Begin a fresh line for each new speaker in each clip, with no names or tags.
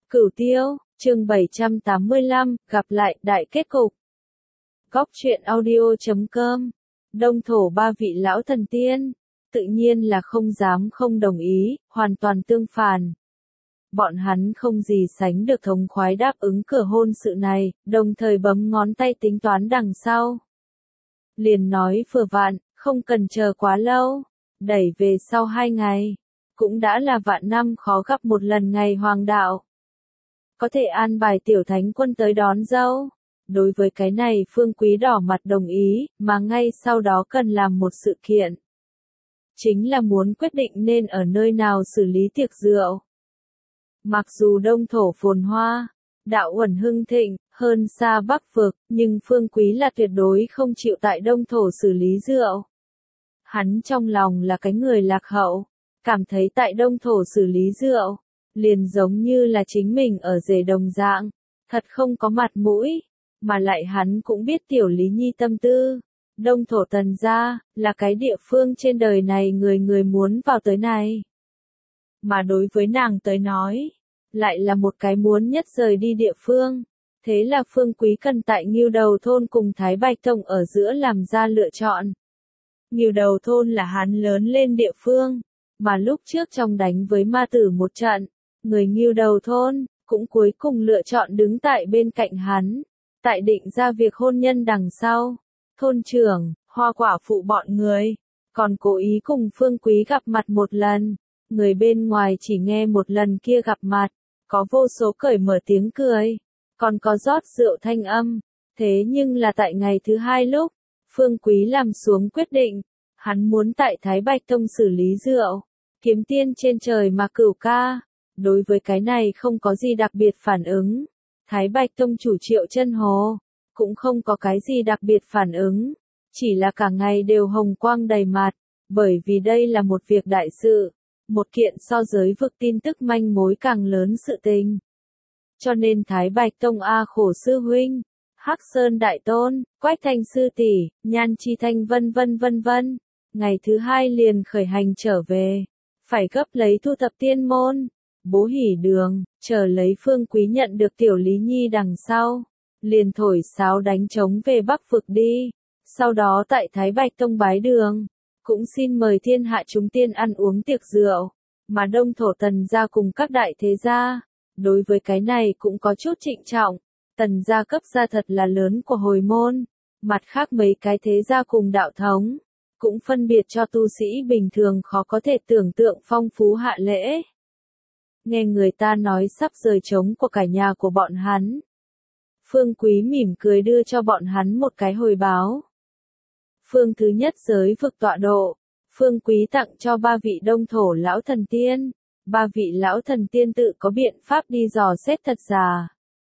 Cửu Tiêu, chương 785, gặp lại, đại kết cục. Góc truyện audio.com. Đông thổ ba vị lão thần tiên, tự nhiên là không dám không đồng ý, hoàn toàn tương phản. Bọn hắn không gì sánh được thống khoái đáp ứng cửa hôn sự này, đồng thời bấm ngón tay tính toán đằng sau. Liền nói vừa vặn, không cần chờ quá lâu, đẩy về sau 2 ngày. Cũng đã là vạn năm khó gặp một lần ngày hoàng đạo. Có thể an bài tiểu thánh quân tới đón dâu. Đối với cái này Phương Quý đỏ mặt đồng ý, mà ngay sau đó cần làm một sự kiện. Chính là muốn quyết định nên ở nơi nào xử lý tiệc rượu. Mặc dù đông thổ phồn hoa, đạo uẩn hưng thịnh, hơn xa bắc vực, nhưng Phương Quý là tuyệt đối không chịu tại đông thổ xử lý rượu. Hắn trong lòng là cái người lạc hậu, cảm thấy tại đông thổ xử lý rượu, liền giống như là chính mình ở rể đồng dạng, thật không có mặt mũi, mà lại hắn cũng biết tiểu Lý Nhi tâm tư. Đông thổ Tần gia là cái địa phương trên đời này người người muốn vào tới này. Mà đối với nàng tới nói, lại là một cái muốn nhất rời đi địa phương. Thế là Phương Quý cần tại Ngưu Đầu thôn cùng Thái Bạch Tông ở giữa làm ra lựa chọn. Ngưu Đầu thôn là hắn lớn lên địa phương, mà lúc trước trong đánh với ma tử một trận, người Ngưu Đầu thôn cũng cuối cùng lựa chọn đứng tại bên cạnh hắn. Tại định ra việc hôn nhân đằng sau, thôn trưởng, Hoa quả phụ bọn người, còn cố ý cùng Phương Quý gặp mặt một lần. Người bên ngoài chỉ nghe một lần kia gặp mặt, có vô số cởi mở tiếng cười, còn có rót rượu thanh âm. Thế nhưng là tại ngày thứ 2 lúc, Phương Quý làm xuống quyết định, hắn muốn tại Thái Bạch Tông xử lý rượu, kiếm tiên trên trời mà cửu ca. Đối với cái này không có gì đặc biệt phản ứng. Thái Bạch Tông chủ Triệu Chân Hồ cũng không có cái gì đặc biệt phản ứng, chỉ là cả ngày đều hồng quang đầy mặt, bởi vì đây là một việc đại sự, một kiện so giới vực tin tức manh mối càng lớn sự tình. Cho nên Thái Bạch Tông A Khổ sư huynh, Hắc Sơn đại tôn, Quách Thanh sư tỷ, Nhan Chi Thanh vân vân, ngày thứ 2 liền khởi hành trở về, phải gấp lấy thu thập tiên môn. Bố Hỉ Đường, chờ lấy Phương Quý nhận được tiểu Lý Nhi đằng sau, liền thổi sáo đánh trống về Bắc vực đi, sau đó tại Thái Bạch Tông bái đường, cũng xin mời thiên hạ chúng tiên ăn uống tiệc rượu, mà đông thổ Tần gia cùng các đại thế gia, đối với cái này cũng có chút trịnh trọng, Tần gia cấp gia thật là lớn của hồi môn, mặt khác mấy cái thế gia cùng đạo thống, cũng phân biệt cho tu sĩ bình thường khó có thể tưởng tượng phong phú hạ lễ. Nghe người ta nói sắp rời trống của cả nhà của bọn hắn. Phương Quý mỉm cười đưa cho bọn hắn một cái hồi báo. Phương thứ nhất giới vực tọa độ, Phương Quý tặng cho 3 vị đông thổ lão thần tiên. 3 vị lão thần tiên tự có biện pháp đi dò xét thật giả.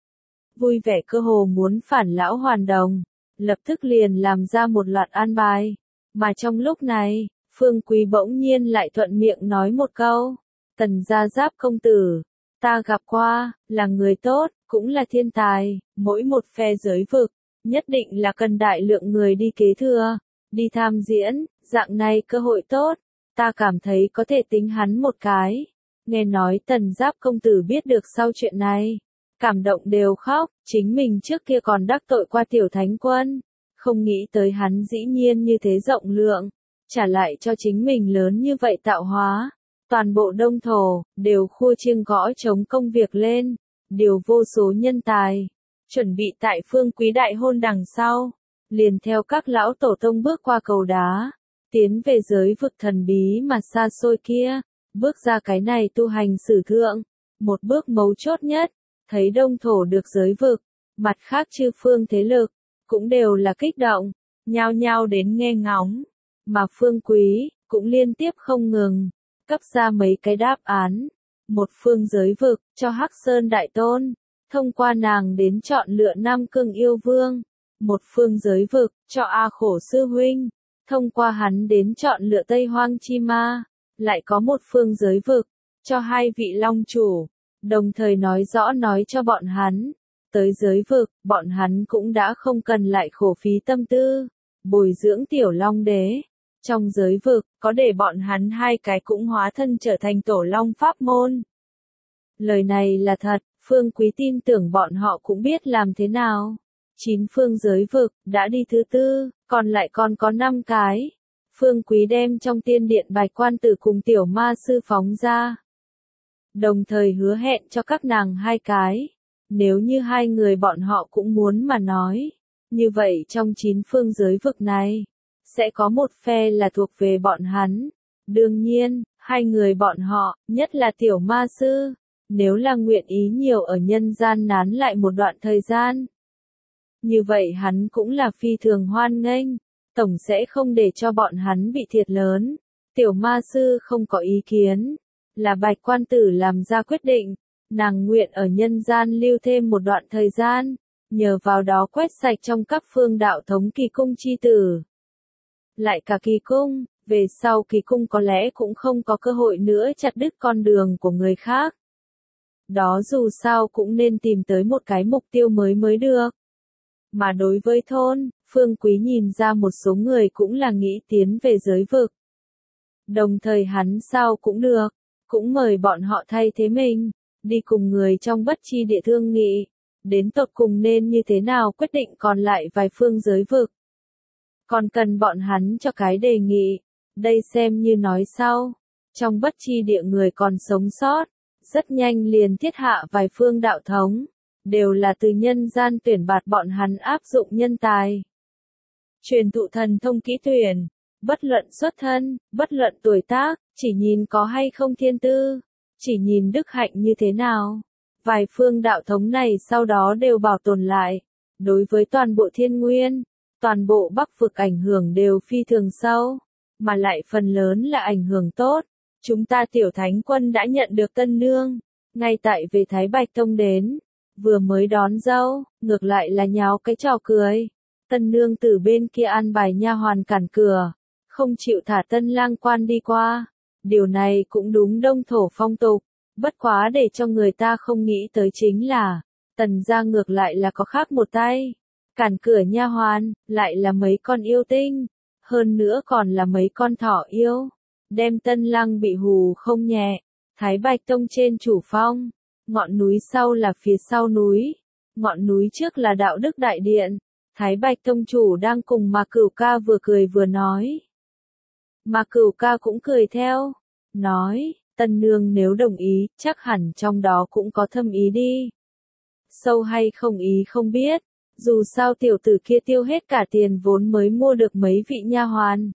Vui vẻ cơ hồ muốn phản lão hoàn đồng, lập tức liền làm ra một loạt an bài. Mà trong lúc này, Phương Quý bỗng nhiên lại thuận miệng nói một câu. Tần gia Giáp công tử, ta gặp qua, là người tốt, cũng là thiên tài, mỗi một phe giới vực, nhất định là cần đại lượng người đi kế thừa, đi tham diễn, dạng này cơ hội tốt, ta cảm thấy có thể tính hắn một cái. Nghe nói Tần Giáp công tử biết được sau chuyện này, cảm động đều khóc, chính mình trước kia còn đắc tội qua tiểu thánh quân, không nghĩ tới hắn dĩ nhiên như thế rộng lượng, trả lại cho chính mình lớn như vậy tạo hóa. Toàn bộ đông thổ, đều khua chiêng gõ trống công việc lên, điều vô số nhân tài, chuẩn bị tại Phương Quý đại hôn đằng sau, liền theo các lão tổ tông bước qua cầu đá, tiến về giới vực thần bí mà xa xôi kia, bước ra cái này tu hành sử thượng, một bước mấu chốt nhất, thấy đông thổ được giới vực, mặt khác chư phương thế lực, cũng đều là kích động, nhao nhao đến nghe ngóng, mà Phương Quý, cũng liên tiếp không ngừng. Cấp ra mấy cái đáp án, một phương giới vực, cho Hắc Sơn Đại Tôn, thông qua nàng đến chọn lựa Nam Cương Yêu Vương, một phương giới vực, cho A Khổ Sư Huynh, thông qua hắn đến chọn lựa Tây Hoang Chi Ma, lại có một phương giới vực, cho 2 vị Long Chủ, đồng thời nói rõ nói cho bọn hắn, tới giới vực, bọn hắn cũng đã không cần lại khổ phí tâm tư, bồi dưỡng tiểu Long Đế. Trong giới vực, có để bọn hắn 2 cái cũng hóa thân trở thành tổ long pháp môn. Lời này là thật, Phương Quý tin tưởng bọn họ cũng biết làm thế nào. 9 phương giới vực, đã đi thứ tư, còn lại còn có 5 cái. Phương Quý đem trong tiên điện Bạch Quan Tử cùng tiểu ma sư phóng ra. Đồng thời hứa hẹn cho các nàng 2 cái. Nếu như 2 người bọn họ cũng muốn mà nói. Như vậy trong 9 phương giới vực này, sẽ có một phe là thuộc về bọn hắn. Đương nhiên, 2 người bọn họ, nhất là tiểu ma sư, nếu là nguyện ý nhiều ở nhân gian nán lại một đoạn thời gian. Như vậy hắn cũng là phi thường hoan nghênh, tổng sẽ không để cho bọn hắn bị thiệt lớn. Tiểu ma sư không có ý kiến, là Bạch Quan Tử làm ra quyết định, nàng nguyện ở nhân gian lưu thêm một đoạn thời gian, nhờ vào đó quét sạch trong các phương đạo thống kỳ cung chi tử. Lại cả kỳ cung, về sau kỳ cung có lẽ cũng không có cơ hội nữa chặt đứt con đường của người khác. Đó dù sao cũng nên tìm tới một cái mục tiêu mới được. Mà đối với thôn, Phương Quý nhìn ra một số người cũng là nghĩ tiến về giới vực. Đồng thời hắn sao cũng được, cũng mời bọn họ thay thế mình, đi cùng người trong Bất Chi Địa thương nghị, đến tột cùng nên như thế nào quyết định còn lại vài phương giới vực. Còn cần bọn hắn cho cái đề nghị, đây xem như nói sau. Trong Bất Chi Địa người còn sống sót, rất nhanh liền thiết hạ vài phương đạo thống, đều là từ nhân gian tuyển bạt bọn hắn áp dụng nhân tài. Truyền thụ thần thông kỹ tuyển, bất luận xuất thân, bất luận tuổi tác, chỉ nhìn có hay không thiên tư, chỉ nhìn đức hạnh như thế nào. Vài phương đạo thống này sau đó đều bảo tồn lại, đối với toàn bộ thiên nguyên, toàn bộ Bắc vực ảnh hưởng đều phi thường sâu, mà lại phần lớn là ảnh hưởng tốt. Chúng ta tiểu thánh quân đã nhận được tân nương, ngay tại về Thái Bạch Tông đến, vừa mới đón dâu, ngược lại là nháo cái trò cười. Tân nương từ bên kia an bài nha hoàn cản cửa, không chịu thả tân lang quan đi qua. Điều này cũng đúng đông thổ phong tục, bất quá để cho người ta không nghĩ tới chính là, Tần gia ngược lại là có khác một tay. Cản cửa nha hoàn, lại là mấy con yêu tinh, hơn nữa còn là mấy con thỏ yêu. Đem tân lang bị hù không nhẹ. Thái Bạch Tông trên chủ phong, ngọn núi sau là phía sau núi, ngọn núi trước là đạo đức đại điện. Thái Bạch Tông chủ đang cùng Mạc Cửu Ca vừa cười vừa nói. Mạc Cửu Ca cũng cười theo, nói, tân nương nếu đồng ý, chắc hẳn trong đó cũng có thâm ý đi. Sâu hay không ý không biết, dù sao tiểu tử kia tiêu hết cả tiền vốn mới mua được mấy vị nha hoàn.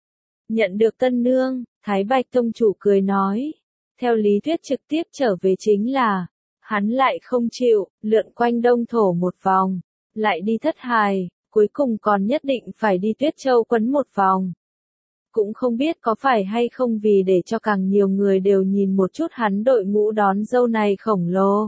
Nhận được tân nương, Thái Bạch Tông chủ cười nói, theo lý thuyết trực tiếp trở về chính là, hắn lại không chịu, lượn quanh đông thổ một vòng, lại đi Thất Hài, cuối cùng còn nhất định phải đi Tuyết Châu quấn một vòng. Cũng không biết có phải hay không vì để cho càng nhiều người đều nhìn một chút hắn đội ngũ đón dâu này khổng lồ.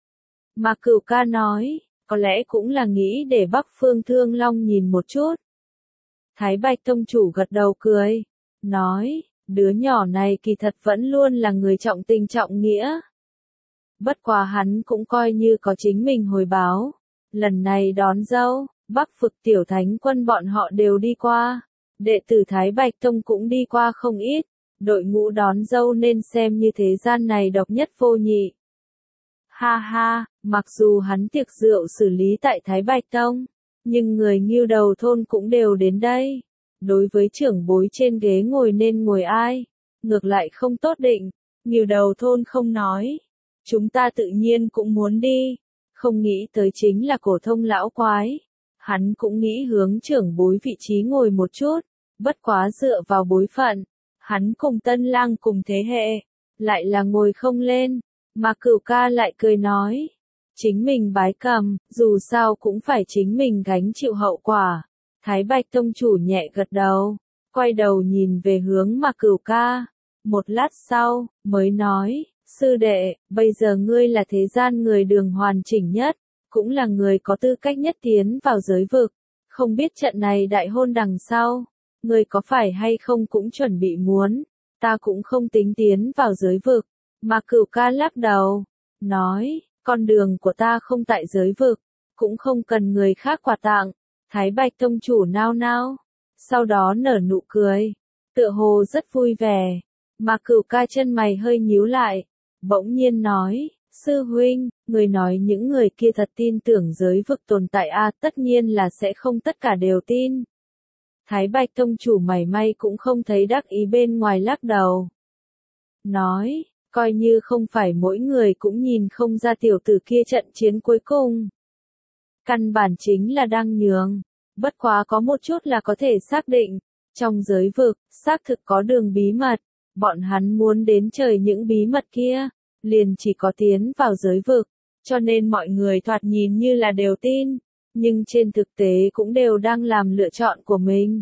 Mà Cửu Ca nói, có lẽ cũng là nghĩ để Bắc Phương Thương Long nhìn một chút. Thái Bạch Tông chủ gật đầu cười, nói, đứa nhỏ này kỳ thật vẫn luôn là người trọng tình trọng nghĩa. Bất quá hắn cũng coi như có chính mình hồi báo. Lần này đón dâu, Bắc vực tiểu thánh quân bọn họ đều đi qua. Đệ tử Thái Bạch Tông cũng đi qua không ít. Đội ngũ đón dâu nên xem như thế gian này độc nhất vô nhị. Ha ha, mặc dù hắn tiệc rượu xử lý tại Thái Bạch Tông, nhưng người Ngưu Đầu thôn cũng đều đến đây. Đối với trưởng bối trên ghế ngồi nên ngồi ai, ngược lại không tốt định. Ngưu Đầu thôn không nói, chúng ta tự nhiên cũng muốn đi, không nghĩ tới chính là Cổ Thông lão quái. Hắn cũng nghĩ hướng trưởng bối vị trí ngồi một chút, bất quá dựa vào bối phận, hắn cùng tân lang cùng thế hệ, lại là ngồi không lên. Mà Cửu Ca lại cười nói, chính mình bái cầm, dù sao cũng phải chính mình gánh chịu hậu quả. Thái Bạch Tông chủ nhẹ gật đầu, quay đầu nhìn về hướng Mạc Cửu Ca. Một lát sau, mới nói, sư đệ, bây giờ ngươi là thế gian người đường hoàn chỉnh nhất, cũng là người có tư cách nhất tiến vào giới vực. Không biết trận này đại hôn đằng sau, ngươi có phải hay không cũng chuẩn bị muốn, ta cũng không tính tiến vào giới vực. Mạc Cửu Ca lắc đầu, nói, con đường của ta không tại giới vực, cũng không cần người khác quà tặng. Thái Bạch Tông chủ nao nao, sau đó nở nụ cười, tựa hồ rất vui vẻ. Mạc Cửu Ca chân mày hơi nhíu lại, bỗng nhiên nói, Sư huynh, người nói những người kia thật tin tưởng giới vực tồn tại tất nhiên là sẽ không tất cả đều tin. Thái Bạch Tông chủ mảy may cũng không thấy đắc ý bên ngoài lắc đầu. Nói, coi như không phải mỗi người cũng nhìn không ra tiểu tử kia trận chiến cuối cùng. Căn bản chính là đang nhường, bất quá có một chút là có thể xác định, trong giới vực, xác thực có đường bí mật, bọn hắn muốn đến trời những bí mật kia, liền chỉ có tiến vào giới vực, cho nên mọi người thoạt nhìn như là đều tin, nhưng trên thực tế cũng đều đang làm lựa chọn của mình.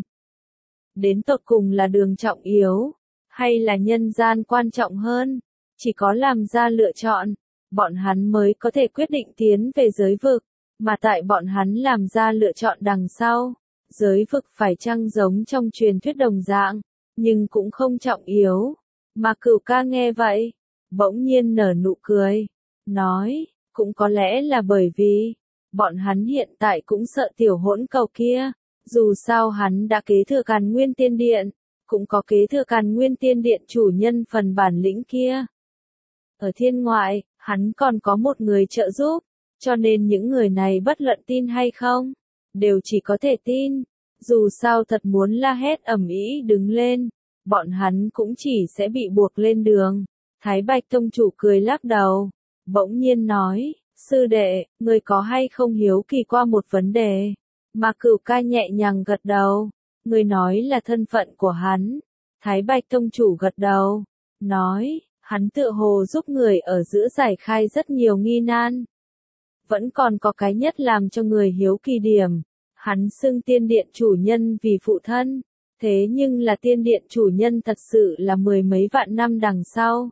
Đến tột cùng là đường trọng yếu, hay là nhân gian quan trọng hơn, chỉ có làm ra lựa chọn, bọn hắn mới có thể quyết định tiến về giới vực, mà tại bọn hắn làm ra lựa chọn đằng sau, giới vực phải chăng giống trong truyền thuyết đồng dạng, nhưng cũng không trọng yếu. Mà Cửu Ca nghe vậy, bỗng nhiên nở nụ cười, nói, cũng có lẽ là bởi vì, bọn hắn hiện tại cũng sợ tiểu hỗn cầu kia, dù sao hắn đã kế thừa Càn Nguyên Tiên Điện, cũng có kế thừa Càn Nguyên Tiên Điện chủ nhân phần bản lĩnh kia. Ở thiên ngoại, hắn còn có một người trợ giúp, cho nên những người này bất luận tin hay không, đều chỉ có thể tin. Dù sao thật muốn la hét ầm ĩ đứng lên, bọn hắn cũng chỉ sẽ bị buộc lên đường. Thái Bạch Tông chủ cười lắc đầu, bỗng nhiên nói, sư đệ, người có hay không hiếu kỳ qua một vấn đề? Mà Cửu Ca nhẹ nhàng gật đầu, người nói là thân phận của hắn. Thái Bạch Tông chủ gật đầu, nói, hắn tựa hồ giúp người ở giữa giải khai rất nhiều nghi nan. Vẫn còn có cái nhất làm cho người hiếu kỳ điểm. Hắn xưng tiên điện chủ nhân vì phụ thân, thế nhưng là tiên điện chủ nhân thật sự là mười mấy vạn năm đằng sau.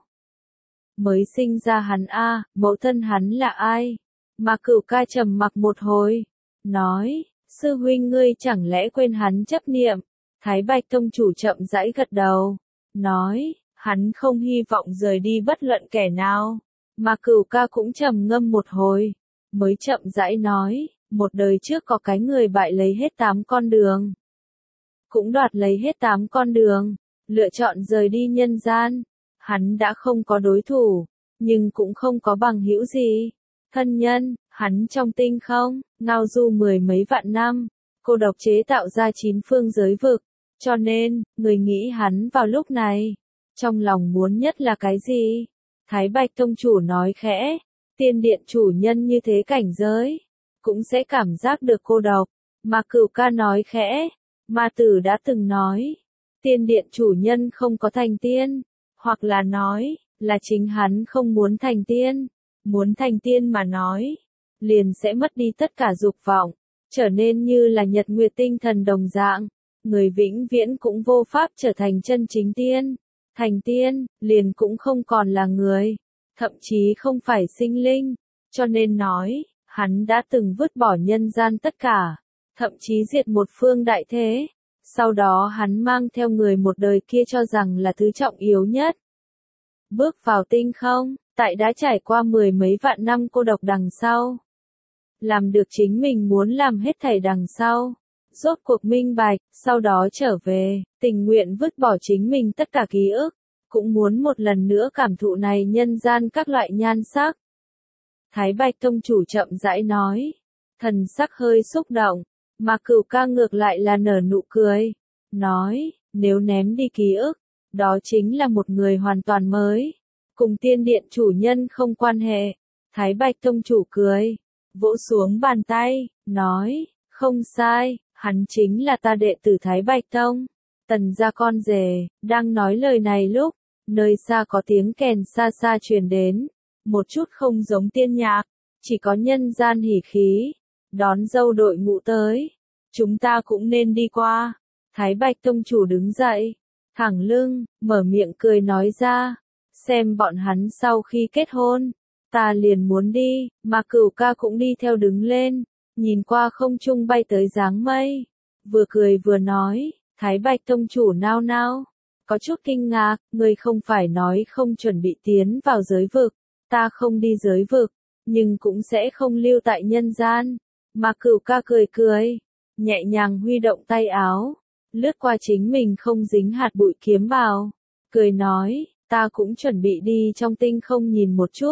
Mới sinh ra hắn mẫu thân hắn là ai? Mà Cửu Ca trầm mặc một hồi, nói, sư huynh ngươi chẳng lẽ quên hắn chấp niệm? Thái Bạch Tông chủ chậm rãi gật đầu, nói, hắn không hy vọng rời đi bất luận kẻ nào. Mà Cửu Ca cũng trầm ngâm một hồi, mới chậm rãi nói, một đời trước có cái người bại lấy hết 8 con đường. Cũng đoạt lấy hết 8 con đường, lựa chọn rời đi nhân gian. Hắn đã không có đối thủ, nhưng cũng không có bằng hữu gì. Thân nhân, hắn trong tinh không, ngao du mười mấy vạn năm, cô độc chế tạo ra 9 phương giới vực. Cho nên, người nghĩ hắn vào lúc này, trong lòng muốn nhất là cái gì? Thái Bạch Tông chủ nói khẽ, tiên điện chủ nhân như thế cảnh giới, cũng sẽ cảm giác được cô độc. Mà Cửu Ca nói khẽ, Ma Tử đã từng nói, tiên điện chủ nhân không có thành tiên, hoặc là nói, là chính hắn không muốn thành tiên. Muốn thành tiên mà nói, liền sẽ mất đi tất cả dục vọng, trở nên như là nhật nguyệt tinh thần đồng dạng, người vĩnh viễn cũng vô pháp trở thành chân chính tiên. Thành tiên, liền cũng không còn là người, thậm chí không phải sinh linh, cho nên nói, hắn đã từng vứt bỏ nhân gian tất cả, thậm chí diệt một phương đại thế. Sau đó hắn mang theo người một đời kia cho rằng là thứ trọng yếu nhất. Bước vào tinh không, tại đã trải qua mười mấy vạn năm cô độc đằng sau. Làm được chính mình muốn làm hết thảy đằng sau. Rốt cuộc minh bạch, sau đó trở về, tình nguyện vứt bỏ chính mình tất cả ký ức, cũng muốn một lần nữa cảm thụ này nhân gian các loại nhan sắc. Thái Bạch Tông chủ chậm rãi nói, thần sắc hơi xúc động, mà Cửu Ca ngược lại là nở nụ cười, nói, nếu ném đi ký ức, đó chính là một người hoàn toàn mới, cùng tiên điện chủ nhân không quan hệ. Thái Bạch Tông chủ cười, vỗ xuống bàn tay, nói, không sai, hắn chính là ta đệ tử Thái Bạch Tông, Tần gia con rể. Đang nói lời này lúc, nơi xa có tiếng kèn xa xa truyền đến, một chút không giống tiên nhạc, chỉ có nhân gian hỉ khí, đón dâu đội ngũ tới, chúng ta cũng nên đi qua. Thái Bạch Tông chủ đứng dậy, thẳng lưng, mở miệng cười nói ra, xem bọn hắn sau khi kết hôn, ta liền muốn đi. Mà Cửu Ca cũng đi theo đứng lên, nhìn qua không trung bay tới dáng mây, vừa cười vừa nói. Thái Bạch Tông chủ nao nao, có chút kinh ngạc, ngươi không phải nói không chuẩn bị tiến vào giới vực, ta không đi giới vực, nhưng cũng sẽ không lưu tại nhân gian. Mà Cửu Ca cười cười, nhẹ nhàng huy động tay áo, lướt qua chính mình không dính hạt bụi kiếm bào, cười nói, ta cũng chuẩn bị đi trong tinh không nhìn một chút,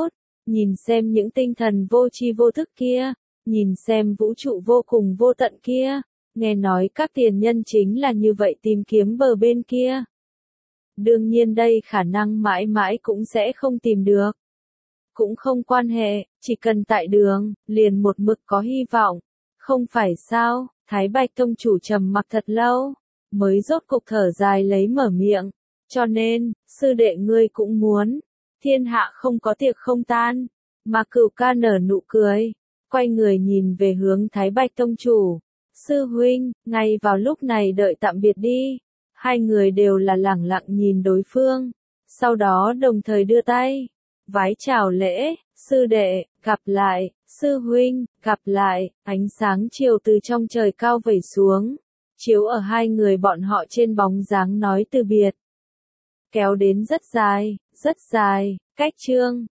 nhìn xem những tinh thần vô tri vô thức kia, nhìn xem vũ trụ vô cùng vô tận kia, nghe nói các tiền nhân chính là như vậy tìm kiếm bờ bên kia. Đương nhiên đây khả năng mãi mãi cũng sẽ không tìm được. Cũng không quan hệ, chỉ cần tại đường, liền một mực có hy vọng. Không phải sao, Thái Bạch Tông chủ trầm mặc thật lâu, mới rốt cục thở dài lấy mở miệng. Cho nên, sư đệ ngươi cũng muốn, thiên hạ không có tiệc không tan. Mà Cửu Ca nở nụ cười, quay người nhìn về hướng Thái Bạch Tông chủ. Sư huynh, ngay vào lúc này đợi tạm biệt đi. Hai người đều là lẳng lặng nhìn đối phương, sau đó đồng thời đưa tay, vái chào lễ, sư đệ, gặp lại, sư huynh, gặp lại, ánh sáng chiều từ trong trời cao vẩy xuống, chiếu ở hai người bọn họ trên bóng dáng nói từ biệt. Kéo đến rất dài, cách chương.